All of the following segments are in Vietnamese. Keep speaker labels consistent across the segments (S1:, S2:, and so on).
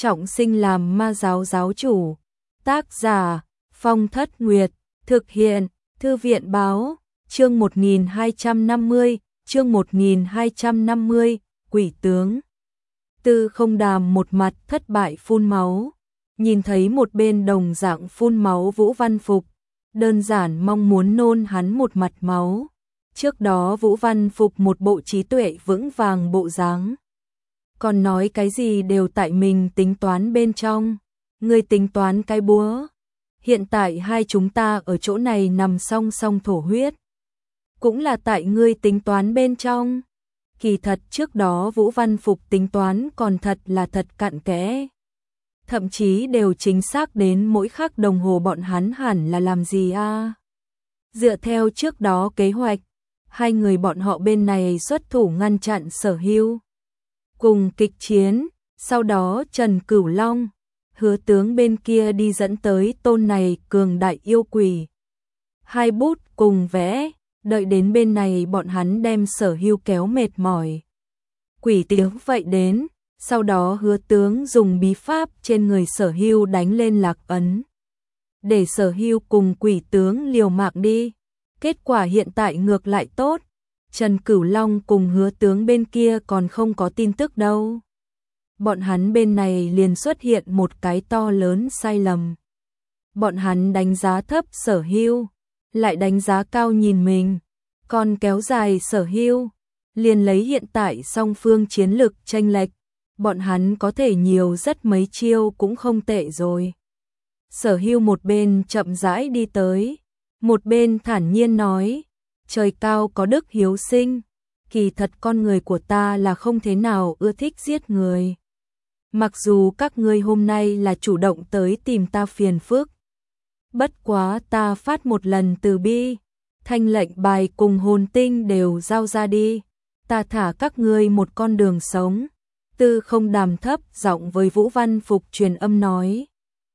S1: trọng sinh làm ma giáo giáo chủ. Tác giả Phong Thất Nguyệt. Thực hiện Thư viện báo. Chương 1250. Chương 1250. Quỷ tướng. Tư Không Đàm một mặt thất bại phun máu, nhìn thấy một bên đồng dạng phun máu Vũ Văn Phục, đơn giản mong muốn nôn hắn một mặt máu. Trước đó Vũ Văn Phục một bộ trí tuệ vững vàng bộ dáng, còn nói cái gì đều tại mình tính toán bên trong. Ngươi tính toán cái búa, hiện tại hai chúng ta ở chỗ này nằm song song thổ huyết, cũng là tại ngươi tính toán bên trong. Kỳ thật trước đó Vũ Văn Phục tính toán còn thật là thật cặn kẽ, thậm chí đều chính xác đến mỗi khắc đồng hồ bọn hắn hẳn là làm gì a. Dựa theo trước đó kế hoạch, hai người bọn họ bên này xuất thủ ngăn chặn Sở Hưu cùng kịch chiến, sau đó Trần Cửu Long, Hứa tướng bên kia đi dẫn tới tôn này cường đại yêu quỷ. Hai bút cùng vẽ, đợi đến bên này bọn hắn đem Sở Hưu kéo mệt mỏi. Quỷ tiếng vậy đến, sau đó Hứa tướng dùng bí pháp trên người Sở Hưu đánh lên lạc ấn, để Sở Hưu cùng quỷ tướng liều mạng đi. Kết quả hiện tại ngược lại tốt, Trần Cửu Long cùng Hứa tướng bên kia còn không có tin tức đâu. Bọn hắn bên này liền xuất hiện một cái to lớn sai lầm. Bọn hắn đánh giá thấp Sở Hưu, lại đánh giá cao nhìn mình, còn kéo dài Sở Hưu, liền lấy hiện tại song phương chiến lực chênh lệch, bọn hắn có thể nhiều rất mấy chiêu cũng không tệ rồi. Sở Hưu một bên chậm rãi đi tới, một bên thản nhiên nói, trời cao có đức hiếu sinh, kỳ thật con người của ta là không thế nào ưa thích giết người. Mặc dù các ngươi hôm nay là chủ động tới tìm ta phiền phức, bất quá ta phát một lần từ bi, thanh lệnh bài cùng hồn tinh đều giao ra đi, ta thả các ngươi một con đường sống. Tư Không Đàm thấp giọng với Vũ Văn Phục truyền âm nói,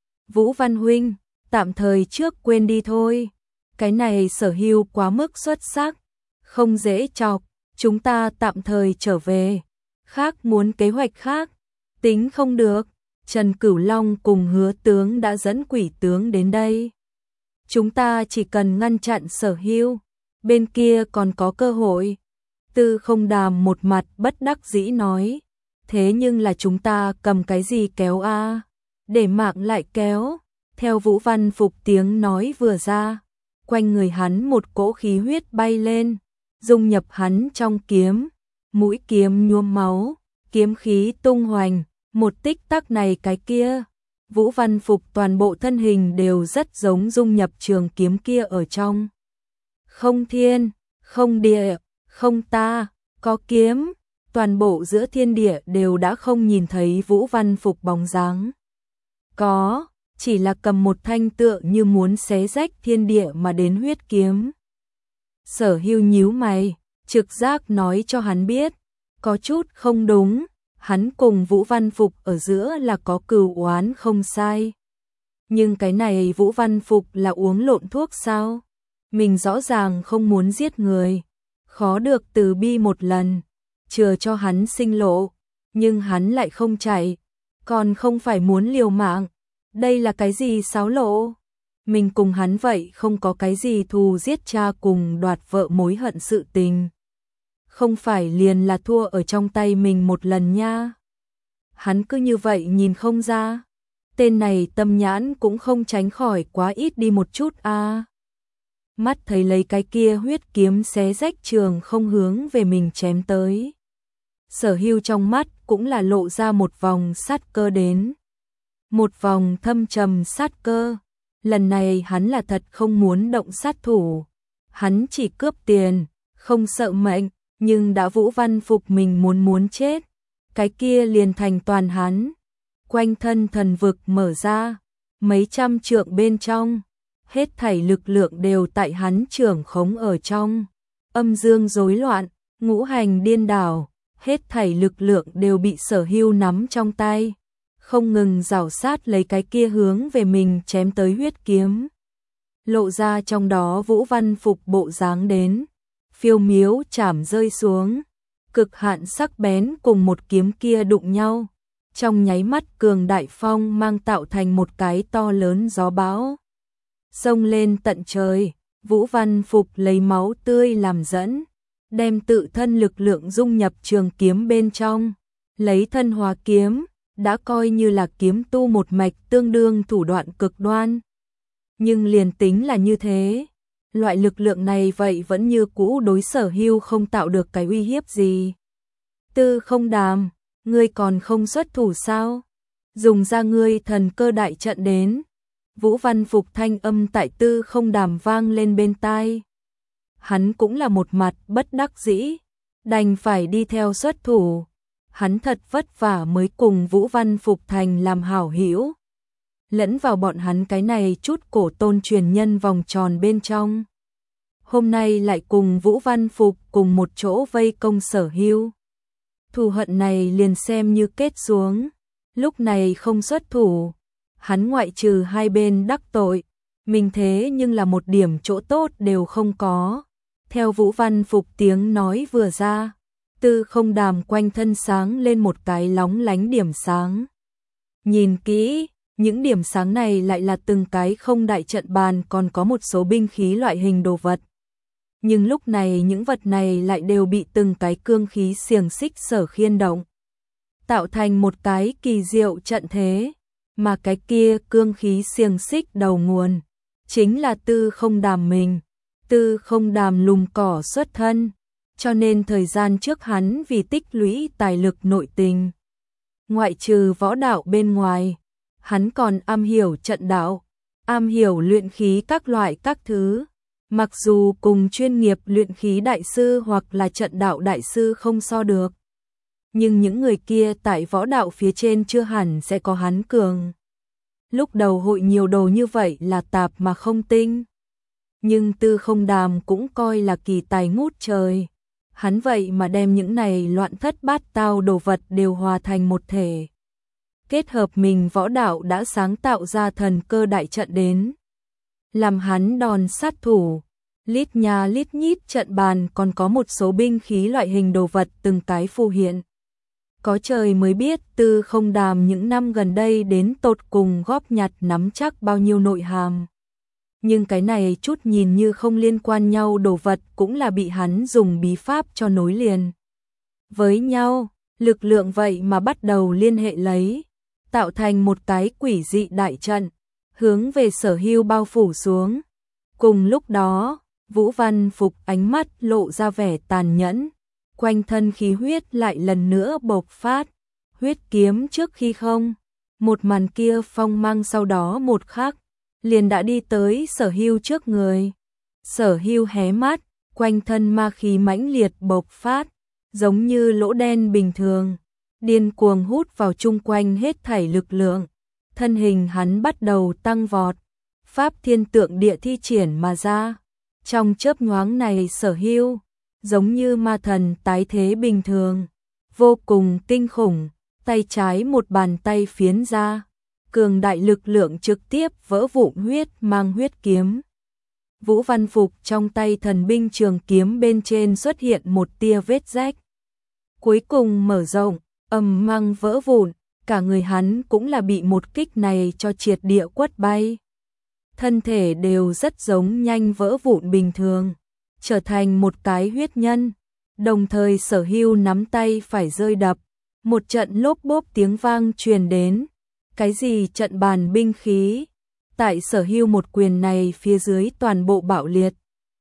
S1: Vũ Văn huynh, tạm thời trước quên đi thôi, cái này Sở Hưu quá mức xuất sắc, không dễ chọc, chúng ta tạm thời trở về, khác muốn kế hoạch khác, tính không được. Trần Cửu Long cùng Hứa tướng đã dẫn quỷ tướng đến đây, chúng ta chỉ cần ngăn chặn Sở Hưu, bên kia còn có cơ hội. Tư Không Đàm một mặt bất đắc dĩ nói, thế nhưng là chúng ta cầm cái gì kéo a? Để mạng lại kéo. Theo Vũ Văn Phục tiếng nói vừa ra, quanh người hắn một cỗ khí huyết bay lên, dung nhập hắn trong kiếm, mũi kiếm nhuốm máu, kiếm khí tung hoành, một tích tắc này cái kia, Vũ Văn Phục toàn bộ thân hình đều rất giống dung nhập trường kiếm kia ở trong. Không thiên, không địa, không ta, có kiếm, toàn bộ giữa thiên địa đều đã không nhìn thấy Vũ Văn Phục bóng dáng. Có, chỉ là cầm một thanh tựa như muốn xé rách thiên địa mà đến huyết kiếm. Sở Hưu nhíu mày, trực giác nói cho hắn biết, có chút không đúng, hắn cùng Vũ Văn Phục ở giữa là có cừu oán không sai. Nhưng cái này Vũ Văn Phục là uống lộn thuốc sao? Mình rõ ràng không muốn giết người, khó được từ bi một lần, chừa cho hắn sinh lộ, nhưng hắn lại không chạy, còn không phải muốn liều mạng. Đây là cái gì xáo lộ? Mình cùng hắn vậy không có cái gì thù giết cha cùng đoạt vợ mối hận sự tình. Không phải liền là thua ở trong tay mình một lần nha. Hắn cứ như vậy nhìn không ra. Tên này tâm nhãn cũng không tránh khỏi quá ít đi một chút a. Mắt thấy lấy cái kia huyết kiếm xé rách trường không hướng về mình chém tới. Sở Hưu trong mắt cũng là lộ ra một vòng sát cơ đến. Một vòng thâm trầm sát cơ. Lần này hắn là thật không muốn động sát thủ. Hắn chỉ cướp tiền, không sợ mệnh, nhưng đã Vũ Văn Phục mình muốn chết. Cái kia liền thành toàn hắn. Quanh thân thần vực mở ra, mấy trăm trượng bên trong, hết thảy lực lượng đều tại hắn trưởng khống ở trong. Âm dương rối loạn, ngũ hành điên đảo, hết thảy lực lượng đều bị Sở Hưu nắm trong tay, không ngừng rảo sát lấy cái kia hướng về mình chém tới huyết kiếm. Lộ ra trong đó Vũ Văn Phục bộ dáng đến, phiêu miếu chảm rơi xuống, cực hạn sắc bén cùng một kiếm kia đụng nhau, trong nháy mắt cường đại phong mang tạo thành một cái to lớn gió bão. Xông lên tận trời, Vũ Văn Phục lấy máu tươi làm dẫn, đem tự thân lực lượng dung nhập trường kiếm bên trong, lấy thân hóa kiếm, đã coi như là kiếm tu một mạch tương đương thủ đoạn cực đoan. Nhưng liền tính là như thế, loại lực lượng này vậy vẫn như cũ đối Sở Hưu không tạo được cái uy hiếp gì. Tư Không Đàm, ngươi còn không xuất thủ sao? Dùng ra ngươi thần cơ đại trận đến. Vũ Văn Phục thanh âm tại Tư Không Đàm vang lên bên tai. Hắn cũng là một mặt bất đắc dĩ, đành phải đi theo xuất thủ. Hắn thật vất vả mới cùng Vũ Văn Phục thành làm hảo hữu, lẫn vào bọn hắn cái này chút cổ tôn truyền nhân vòng tròn bên trong. Hôm nay lại cùng Vũ Văn Phục cùng một chỗ vây công Sở Hưu. Thù hận này liền xem như kết xuống, lúc này không xuất thủ, hắn ngoại trừ hai bên đắc tội, mình thế nhưng là một điểm chỗ tốt đều không có. Theo Vũ Văn Phục tiếng nói vừa ra, Tư Không Đàm quanh thân sáng lên một cái lóng lánh điểm sáng. Nhìn kỹ, những điểm sáng này lại là từng cái không đại trận bàn còn có một số binh khí loại hình đồ vật. Nhưng lúc này những vật này lại đều bị từng cái cương khí xiềng xích sở khiên động, tạo thành một cái kỳ diệu trận thế, mà cái kia cương khí xiềng xích đầu nguồn chính là Tư Không Đàm mình. Tư Không Đàm lùm cỏ xuất thân, cho nên thời gian trước hắn vì tích lũy tài lực nội tình, ngoại trừ võ đạo bên ngoài, hắn còn am hiểu trận đạo, am hiểu luyện khí các loại các thứ. Mặc dù cùng chuyên nghiệp luyện khí đại sư hoặc là trận đạo đại sư không so được, nhưng những người kia tại võ đạo phía trên chưa hẳn sẽ có hắn cường. Lúc đầu hội nhiều đồ như vậy là tạp mà không tinh, nhưng Tư Không Đàm cũng coi là kỳ tài ngút trời. Hắn vậy mà đem những này loạn thất bát tao đồ vật đều hòa thành một thể. Kết hợp mình võ đạo đã sáng tạo ra thần cơ đại trận đến, làm hắn đòn sát thủ. Lít nha lít nhít trận bàn còn có một số binh khí loại hình đồ vật từng cái phù hiện. Có trời mới biết Tư Không Đàm những năm gần đây đến tột cùng góp nhặt nắm chắc bao nhiêu nội hàm. Nhưng cái này chút nhìn như không liên quan nhau đồ vật cũng là bị hắn dùng bí pháp cho nối liền với nhau, lực lượng vậy mà bắt đầu liên hệ lấy, tạo thành một cái quỷ dị đại trận, hướng về Sở Hưu bao phủ xuống. Cùng lúc đó, Vũ Văn Phục ánh mắt lộ ra vẻ tàn nhẫn, quanh thân khí huyết lại lần nữa bộc phát, huyết kiếm trước khi không. Một màn kia phong mang sau đó một khắc, liền đã đi tới Sở Hưu trước người. Sở Hưu hé mắt, quanh thân ma khí mãnh liệt bộc phát, giống như lỗ đen bình thường, điên cuồng hút vào chung quanh hết thảy lực lượng. Thân hình hắn bắt đầu tăng vọt, pháp thiên tượng địa thi triển mà ra. Trong chớp nhoáng này Sở Hưu giống như ma thần tái thế bình thường, vô cùng kinh khủng, tay trái một bàn tay phiến ra, cường đại lực lượng trực tiếp vỡ vụn huyết mang huyết kiếm. Vũ Văn Phục trong tay thần binh trường kiếm bên trên xuất hiện một tia vết rách, cuối cùng mở rộng, ầm mang vỡ vụn, cả người hắn cũng là bị một kích này cho triệt địa quất bay. Thân thể đều rất giống nhanh vỡ vụn bình thường, trở thành một cái huyết nhân. Đồng thời Sở Hưu nắm tay phải rơi đập, một trận lốp bốp tiếng vang truyền đến. Cái gì trận bàn binh khí? Tại Sở Hưu một quyền này phía dưới toàn bộ bạo liệt.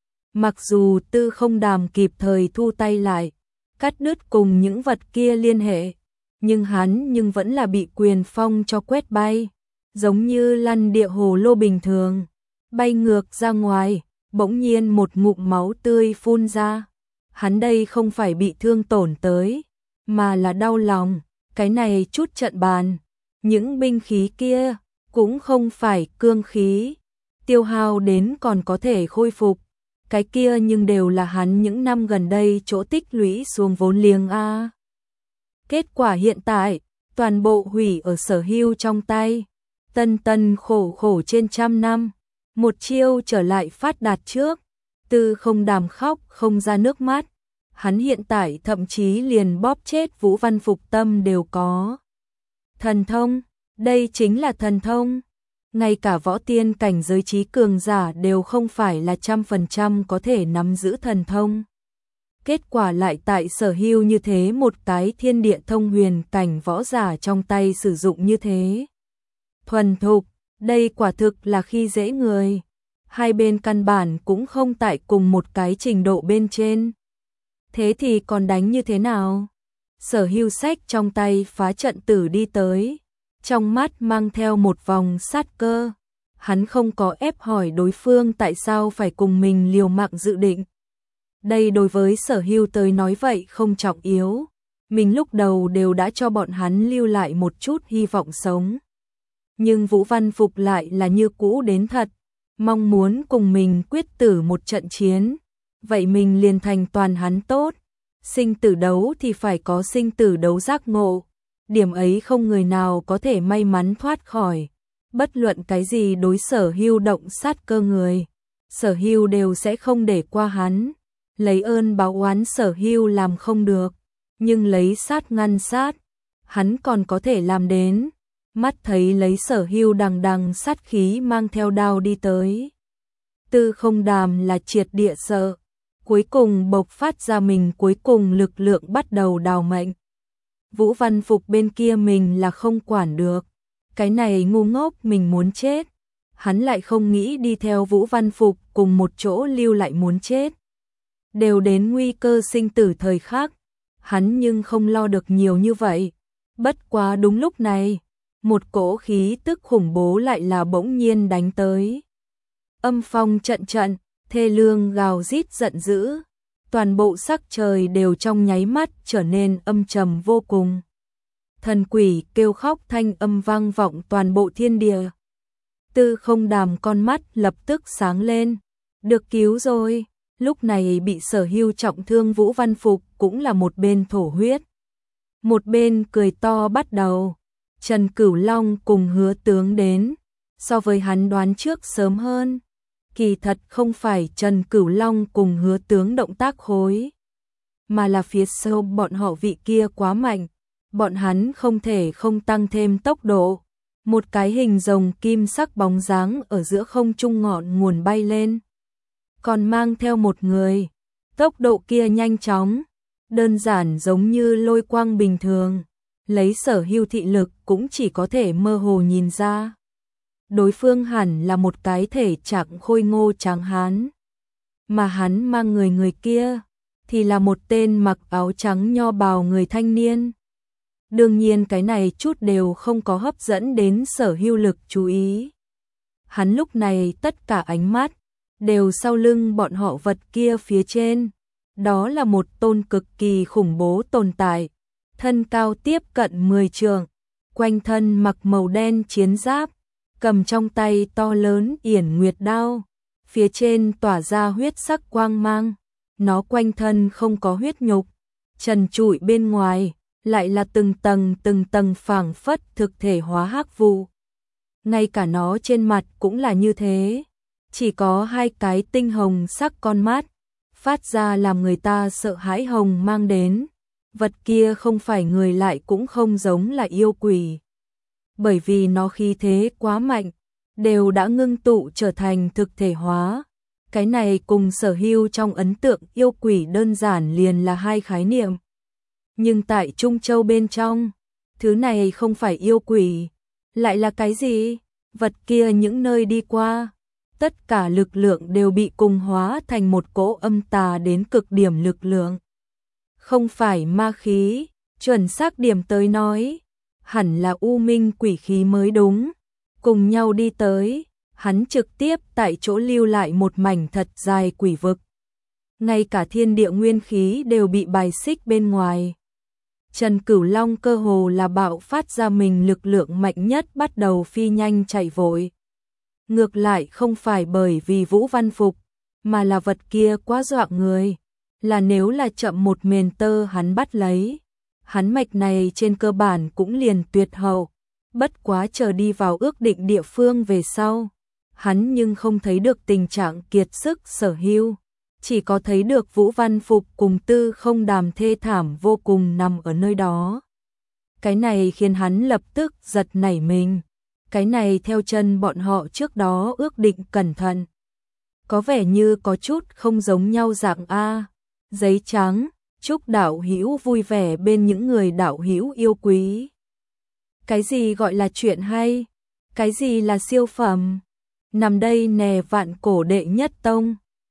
S1: Mặc dù Tư Không Đàm kịp thời thu tay lại, cắt đứt cùng những vật kia liên hệ, nhưng hắn vẫn là bị quyền phong cho quét bay, giống như lăn địa hồ lô bình thường, bay ngược ra ngoài, bỗng nhiên một ngụm máu tươi phun ra. Hắn đây không phải bị thương tổn tới, mà là đau lòng, cái này chút trận bàn, những binh khí kia cũng không phải cương khí, tiêu hao đến còn có thể khôi phục, cái kia nhưng đều là hắn những năm gần đây chỗ tích lũy xuống vốn liếng a. Kết quả hiện tại, toàn bộ hủy ở Sở Hưu trong tay. Tân tân khổ khổ trên trăm năm, một chiêu trở lại phát đạt trước. Tư Không Đàm khóc không ra nước mắt, hắn hiện tại thậm chí liền bóp chết Vũ Văn Phục tâm đều có. Thần thông, đây chính là thần thông. Ngay cả võ tiên cảnh giới trí cường giả đều không phải là 100% có thể nắm giữ thần thông. Kết quả lại tại Sở Hưu như thế một cái thiên địa thông huyền cảnh võ giả trong tay sử dụng như thế. Thuần thục, đây quả thực là khi dễ người. Hai bên căn bản cũng không tại cùng một cái trình độ bên trên. Thế thì còn đánh như thế nào? Sở Hưu xách trong tay phá trận tử đi tới, trong mắt mang theo một vòng sát cơ. Hắn không có ép hỏi đối phương tại sao phải cùng mình liều mạng dự định. Đây đối với Sở Hưu tới nói vậy không trọng yếu. Mình lúc đầu đều đã cho bọn hắn lưu lại một chút hy vọng sống. Nhưng Vũ Văn Phục lại là như cũ đến thật, mong muốn cùng mình quyết tử một trận chiến. Vậy mình liền thành toàn hắn tốt. Sinh tử đấu thì phải có sinh tử đấu giác ngộ. Điểm ấy không người nào có thể may mắn thoát khỏi. Bất luận cái gì đối Sở Hưu động sát cơ người, Sở Hưu đều sẽ không để qua hắn. Lấy ơn báo oán Sở Hưu làm không được, nhưng lấy sát ngăn sát, hắn còn có thể làm đến. Mắt thấy lấy Sở Hưu đằng đằng sát khí mang theo đao đi tới. Tư Không Đàm là triệt địa sợ, cuối cùng bộc phát ra mình cuối cùng lực lượng bắt đầu đào mệnh. Vũ Văn Phục bên kia mình là không quản được, cái này ngu ngốc mình muốn chết. Hắn lại không nghĩ đi theo Vũ Văn Phục cùng một chỗ lưu lại muốn chết. Đều đến nguy cơ sinh tử thời khắc, hắn nhưng không lo được nhiều như vậy. Bất quá đúng lúc này, một cỗ khí tức khủng bố lại là bỗng nhiên đánh tới. Âm phong trận trận, thê lương gào rít giận dữ, toàn bộ sắc trời đều trong nháy mắt trở nên âm trầm vô cùng. Thần quỷ kêu khóc thanh âm vang vọng toàn bộ thiên địa. Tư Không Đàm con mắt lập tức sáng lên, được cứu rồi. Lúc này bị Sở Hưu trọng thương Vũ Văn Phục cũng là một bên thổ huyết, một bên cười to bắt đầu. Trần Cửu Long cùng Hứa Tướng đến, so với hắn đoán trước sớm hơn. Kỳ thật không phải Trần Cửu Long cùng Hứa Tướng động tác khối, mà là phía sau bọn họ vị kia quá mạnh, bọn hắn không thể không tăng thêm tốc độ. Một cái hình rồng kim sắc bóng dáng ở giữa không trung ngọn nguồn bay lên, còn mang theo một người. Tốc độ kia nhanh chóng, đơn giản giống như lôi quang bình thường, lấy Sở Hưu thị lực cũng chỉ có thể mơ hồ nhìn ra. Đối phương hẳn là một cái thể trạng khôi ngô tráng hán, mà hắn mang người kia thì là một tên mặc áo trắng nho bào người thanh niên. Đương nhiên cái này chút đều không có hấp dẫn đến Sở Hưu lực chú ý. Hắn lúc này tất cả ánh mắt đều sau lưng bọn họ vật kia phía trên. Đó là một tôn cực kỳ khủng bố tồn tại, thân cao tiếp cận 10 trượng, quanh thân mặc màu đen chiến giáp, cầm trong tay to lớn yển nguyệt đao, phía trên tỏa ra huyết sắc quang mang. Nó quanh thân không có huyết nhục, trần trụi bên ngoài lại là từng tầng phảng phất thực thể hóa hắc vụ. Ngay cả nó trên mặt cũng là như thế, chỉ có hai cái tinh hồng sắc con mắt, phát ra làm người ta sợ hãi hồng mang đến. Vật kia không phải người lại cũng không giống là yêu quỷ, bởi vì nó khí thế quá mạnh, đều đã ngưng tụ trở thành thực thể hóa. Cái này cùng Sở Hưu trong ấn tượng yêu quỷ đơn giản liền là hai khái niệm. Nhưng tại Trung Châu bên trong, thứ này không phải yêu quỷ, lại là cái gì? Vật kia những nơi đi qua, tất cả lực lượng đều bị cùng hóa thành một cỗ âm tà đến cực điểm lực lượng. Không phải ma khí, chuẩn xác điểm tới nói, hẳn là u minh quỷ khí mới đúng. Cùng nhau đi tới, hắn trực tiếp tại chỗ lưu lại một mảnh thật dài quỷ vực. Ngay cả thiên địa nguyên khí đều bị bài xích bên ngoài. Trần Cửu Long cơ hồ là bạo phát ra mình lực lượng mạnh nhất, bắt đầu phi nhanh chạy vội. Ngược lại không phải bởi vì Vũ Văn Phục, mà là vật kia quá dọa người, là nếu là chậm một mền tơ hắn bắt lấy, hắn mạch này trên cơ bản cũng liền tuyệt hậu. Bất quá chờ đi vào ước định địa phương về sau, hắn nhưng không thấy được tình trạng kiệt sức Sở Hưu, chỉ có thấy được Vũ Văn Phục cùng Tư Không Đàm thê thảm vô cùng nằm ở nơi đó. Cái này khiến hắn lập tức giật nảy mình. Cái này theo chân bọn họ trước đó ước định cẩn thận. Có vẻ như có chút không giống nhau dạng A. Giấy trắng, chúc đạo hữu vui vẻ bên những người đạo hữu yêu quý. Cái gì gọi là chuyện hay? Cái gì là siêu phẩm? Nằm đây nè vạn cổ đệ nhất tông.